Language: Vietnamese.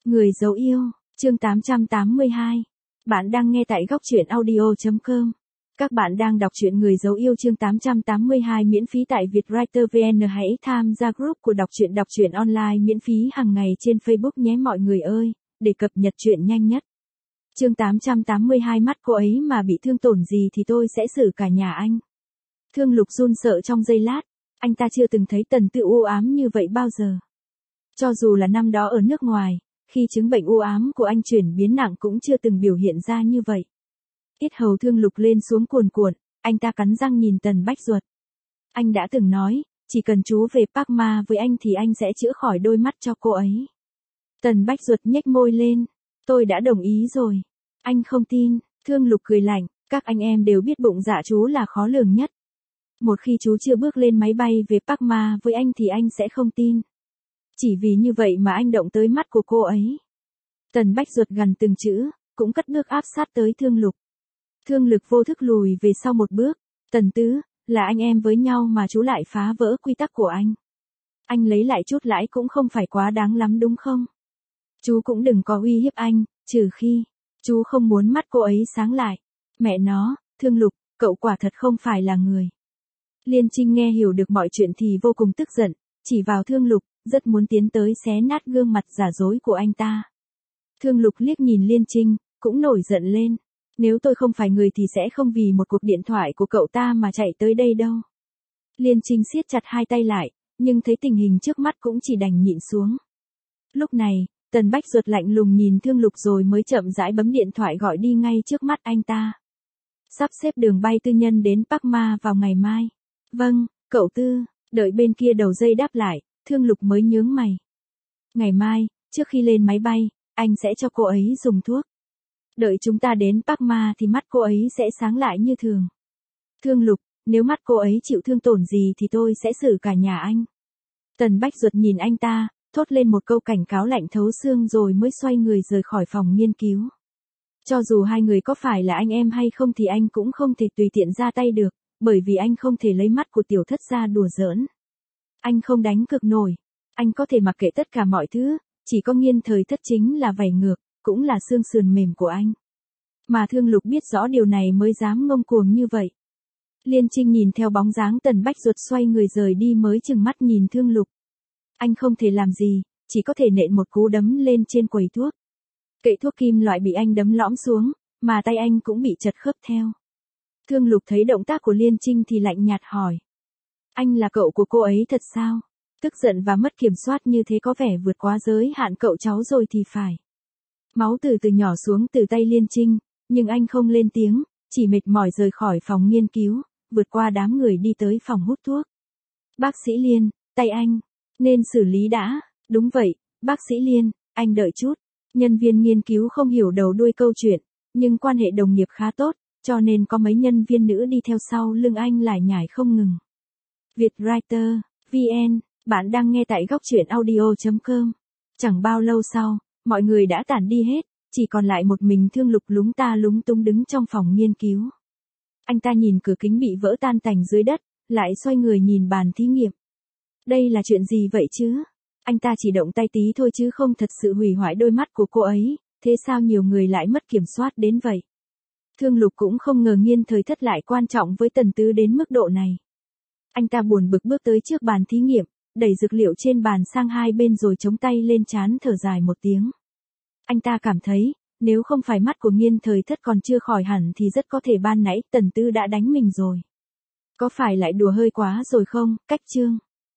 Người dấu yêu, chương 882. Bạn đang nghe tại góc truyện audio.com. Các bạn đang đọc truyện Người dấu yêu chương 882 miễn phí tại Vietwriter VN. Hãy tham gia group của đọc truyện online miễn phí hàng ngày trên Facebook nhé mọi người ơi, để cập nhật truyện nhanh nhất. Chương 882 mắt cô ấy mà bị thương tổn gì thì tôi sẽ xử cả nhà anh. Thương Lục run sợ trong giây lát, anh ta chưa từng thấy Tần Tư u ám như vậy bao giờ. Cho dù là năm đó ở nước ngoài, khi chứng bệnh u ám của anh chuyển biến nặng cũng chưa từng biểu hiện ra như vậy. Yết hầu Thương Lục lên xuống cuồn cuộn, anh ta cắn răng nhìn Tần Bách Duật. Anh đã từng nói, chỉ cần chú về Park Ma với anh thì anh sẽ chữa khỏi đôi mắt cho cô ấy. Tần Bách Duật nhếch môi lên, tôi đã đồng ý rồi. Anh không tin, Thương Lục cười lạnh, các anh em đều biết bụng dạ chú là khó lường nhất. Một khi chú chưa bước lên máy bay về Park Ma với anh thì anh sẽ không tin. Chỉ vì như vậy mà anh động tới mắt của cô ấy. Tần Bách Duật gần từng chữ, cũng cất bước áp sát tới Thương Lục. Thương Lực vô thức lùi về sau một bước. Tần Tứ, là anh em với nhau mà chú lại phá vỡ quy tắc của anh. Anh lấy lại chút lãi cũng không phải quá đáng lắm đúng không? Chú cũng đừng có uy hiếp anh, trừ khi chú không muốn mắt cô ấy sáng lại. Mẹ nó, Thương Lục, cậu quả thật không phải là người. Liên Trinh nghe hiểu được mọi chuyện thì vô cùng tức giận, chỉ vào Thương Lục, rất muốn tiến tới xé nát gương mặt giả dối của anh ta. Thương Lục liếc nhìn Liên Trinh, cũng nổi giận lên. Nếu tôi không phải người thì sẽ không vì một cuộc điện thoại của cậu ta mà chạy tới đây đâu. Liên Trinh siết chặt hai tay lại, nhưng thấy tình hình trước mắt cũng chỉ đành nhịn xuống. Lúc này, Tần Bách Duật lạnh lùng nhìn Thương Lục rồi mới chậm rãi bấm điện thoại gọi đi ngay trước mắt anh ta. Sắp xếp đường bay tư nhân đến Park Ma vào ngày mai. Vâng, cậu Tư, đợi bên kia đầu dây đáp lại, Thương Lục mới nhướng mày. Ngày mai, trước khi lên máy bay, anh sẽ cho cô ấy dùng thuốc. Đợi chúng ta đến Park Ma thì mắt cô ấy sẽ sáng lại như thường. Thương Lục, nếu mắt cô ấy chịu thương tổn gì thì tôi sẽ xử cả nhà anh. Tần Bách Duật nhìn anh ta, thốt lên một câu cảnh cáo lạnh thấu xương rồi mới xoay người rời khỏi phòng nghiên cứu. Cho dù hai người có phải là anh em hay không thì anh cũng không thể tùy tiện ra tay được, bởi vì anh không thể lấy mắt của tiểu thất ra đùa giỡn. Anh không đánh cược nổi, anh có thể mặc kệ tất cả mọi thứ, chỉ có Nghiên Thời Thất chính là vảy ngược, cũng là xương sườn mềm của anh. Mà Thương Lục biết rõ điều này mới dám ngông cuồng như vậy. Liên Trinh nhìn theo bóng dáng Tần Bách Duật xoay người rời đi mới chừng mắt nhìn Thương Lục. Anh không thể làm gì, chỉ có thể nện một cú đấm lên trên quầy thuốc. Kệ thuốc kim loại bị anh đấm lõm xuống, mà tay anh cũng bị chật khớp theo. Thương Lục thấy động tác của Liên Trinh thì lạnh nhạt hỏi. Anh là cậu của cô ấy thật sao? Tức giận và mất kiểm soát như thế có vẻ vượt quá giới hạn cậu cháu rồi thì phải. Máu từ từ nhỏ xuống từ tay Liên Trinh, nhưng anh không lên tiếng, chỉ mệt mỏi rời khỏi phòng nghiên cứu, vượt qua đám người đi tới phòng hút thuốc. Bác sĩ Liên, tay anh, nên xử lý đã. Đúng vậy, bác sĩ Liên, anh đợi chút. Nhân viên nghiên cứu không hiểu đầu đuôi câu chuyện, nhưng quan hệ đồng nghiệp khá tốt, cho nên có mấy nhân viên nữ đi theo sau lưng anh lải nhải không ngừng. Vietwriter, VN, bạn đang nghe tại góc truyện audio.com. Chẳng bao lâu sau, mọi người đã tản đi hết, chỉ còn lại một mình Thương Lục lúng ta lúng túng đứng trong phòng nghiên cứu. Anh ta nhìn cửa kính bị vỡ tan tành dưới đất, lại xoay người nhìn bàn thí nghiệm. Đây là chuyện gì vậy chứ? Anh ta chỉ động tay tí thôi chứ không thật sự hủy hoại đôi mắt của cô ấy, thế sao nhiều người lại mất kiểm soát đến vậy? Thương Lục cũng không ngờ Nghiên Thời Thất lại quan trọng với Tần Tứ đến mức độ này. Anh ta buồn bực bước tới trước bàn thí nghiệm, đẩy dược liệu trên bàn sang hai bên rồi chống tay lên trán thở dài một tiếng. Anh ta cảm thấy, nếu không phải mắt của Nghiên Thời Thất còn chưa khỏi hẳn thì rất có thể ban nãy Tần Tư đã đánh mình rồi. Có phải lại đùa hơi quá rồi không, Cách Trương?